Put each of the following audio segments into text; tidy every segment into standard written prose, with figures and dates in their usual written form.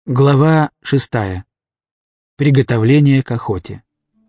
Глава 6. Приготовление к охоте.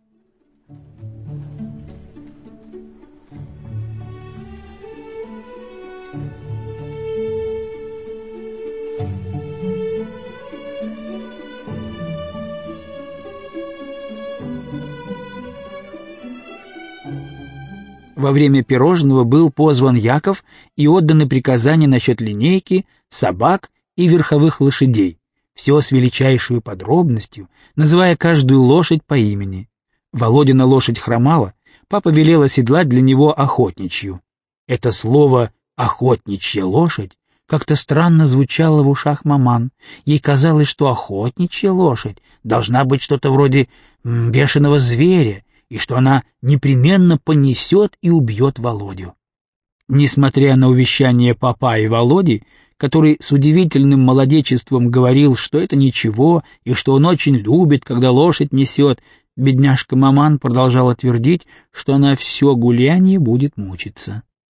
Во время пирожного был позван Яков и отданы приказания насчет линейки, собак и верховых лошадей, все с величайшей подробностью, называя каждую лошадь по имени. Володина лошадь хромала, папа велел оседлать для него охотничью. Это слово «охотничья лошадь» как-то странно звучало в ушах маман. Ей казалось, что охотничья лошадь должна быть что-то вроде бешеного зверя, и что она непременно понесет и убьет Володю. Несмотря на увещание папа и Володи, который с удивительным молодечеством говорил, что это ничего, и что он очень любит, когда лошадь несет, бедняжка маман продолжала твердить, что она все гуляние будет мучиться.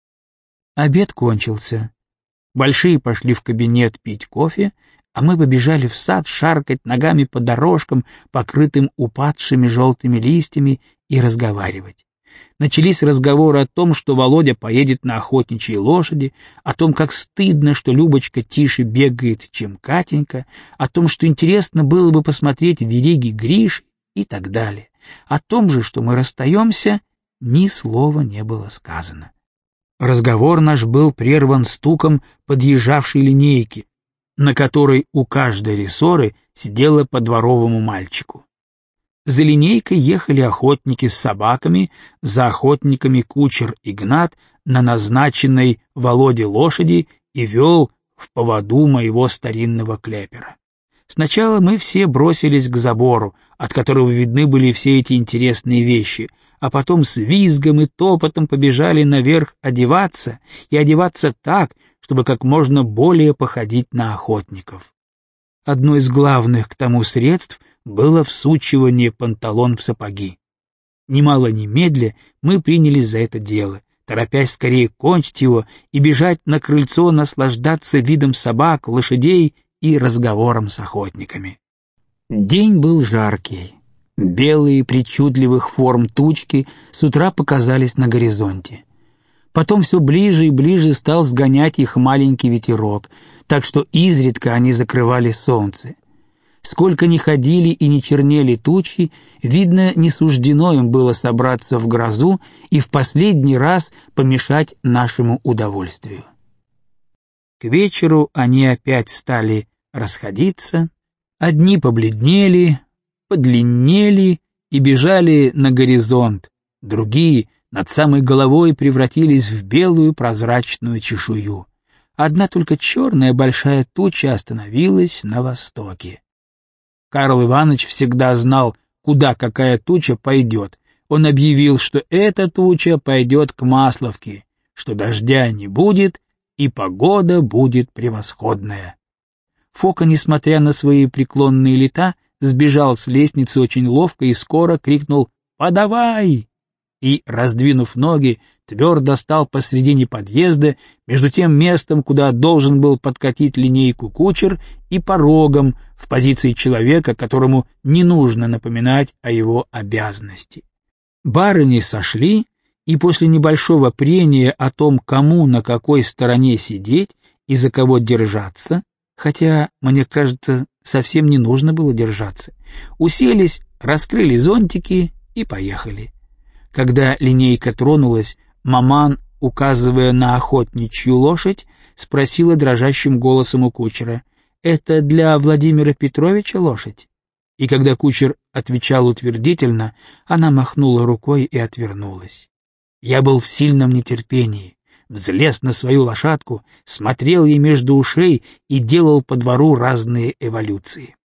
Обед кончился. Большие пошли в кабинет пить кофе, а мы побежали в сад шаркать ногами по дорожкам, покрытым упадшими желтыми листьями, и разговаривать. Начались разговоры о том, что Володя поедет на охотничьей лошади, о том, как стыдно, что Любочка тише бегает, чем Катенька, о том, что интересно было бы посмотреть вериги Гриши и так далее. О том же, что мы расстаемся, ни слова не было сказано. Разговор наш был прерван стуком подъезжавшей линейки, на которой у каждой рессоры сидела по дворовому мальчику. За линейкой ехали охотники с собаками, за охотниками кучер Игнат на назначенной Володе лошади и вел в поводу моего старинного клепера. Сначала мы все бросились к забору, от которого видны были все эти интересные вещи, а потом с визгом и топотом побежали наверх одеваться, и одеваться так, чтобы как можно более походить на охотников. Одно из главных к тому средств было всучивание панталон в сапоги. Немало немедля мы принялись за это дело, торопясь скорее кончить его и бежать на крыльцо наслаждаться видом собак, лошадей и разговором с охотниками. День был жаркий. Белые причудливых форм тучки с утра показались на горизонте. Потом все ближе и ближе стал сгонять их маленький ветерок, так что изредка они закрывали солнце. Сколько ни ходили и ни чернели тучи, видно, не суждено им было собраться в грозу и в последний раз помешать нашему удовольствию. К вечеру они опять стали расходиться, одни побледнели, подлиннели и бежали на горизонт, другие над самой головой превратились в белую прозрачную чешую. Одна только черная большая туча остановилась на востоке. Карл Иванович всегда знал, куда какая туча пойдет. Он объявил, что эта туча пойдет к Масловке, что дождя не будет и погода будет превосходная. Фока, несмотря на свои преклонные лета, сбежал с лестницы очень ловко и скоро крикнул «Подавай!» и, раздвинув ноги, твердо стал посредине подъезда, между тем местом, куда должен был подкатить линейку кучер, и порогом в позиции человека, которому не нужно напоминать о его обязанности. Барыни сошли, и после небольшого прения о том, кому на какой стороне сидеть и за кого держаться, хотя, мне кажется, совсем не нужно было держаться, уселись, раскрыли зонтики и поехали. Когда линейка тронулась, маман, указывая на охотничью лошадь, спросила дрожащим голосом у кучера: «Это для Владимира Петровича лошадь?» И когда кучер отвечал утвердительно, она махнула рукой и отвернулась. Я был в сильном нетерпении, взлез на свою лошадку, смотрел ей между ушей и делал по двору разные эволюции.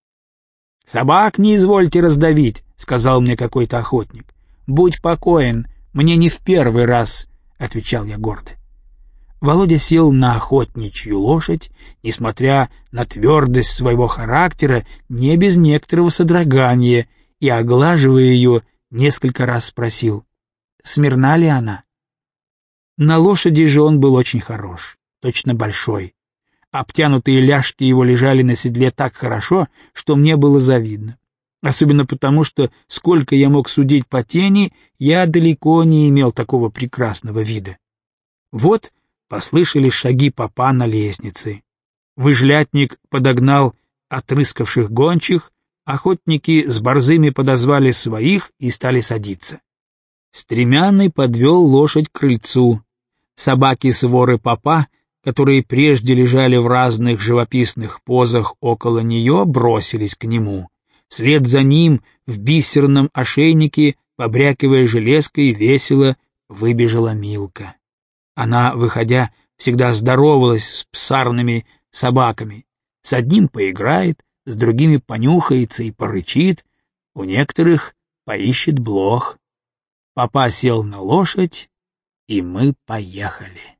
«Собак не извольте раздавить», — сказал мне какой-то охотник. «Будь покоен, мне не в первый раз», — отвечал я гордо. Володя сел на охотничью лошадь, несмотря на твердость своего характера, не без некоторого содрогания, и, оглаживая ее, несколько раз спросил: «Смирна ли она?» На лошади же он был очень хорош, точно большой. Обтянутые ляжки его лежали на седле так хорошо, что мне было завидно. Особенно потому, что, сколько я мог судить по тени, я далеко не имел такого прекрасного вида. Вот послышались шаги попа на лестнице. Выжлятник подогнал отрыскавших гончих, охотники с борзыми подозвали своих и стали садиться. Стремянный подвел лошадь к крыльцу. Собаки-своры попа, которые прежде лежали в разных живописных позах около нее, бросились к нему. Вслед за ним в бисерном ошейнике, побрякивая железкой, весело выбежала Милка. Она, выходя, всегда здоровалась с псарными собаками. С одним поиграет, с другими понюхается и порычит, у некоторых поищет блох. Папа сел на лошадь, и мы поехали.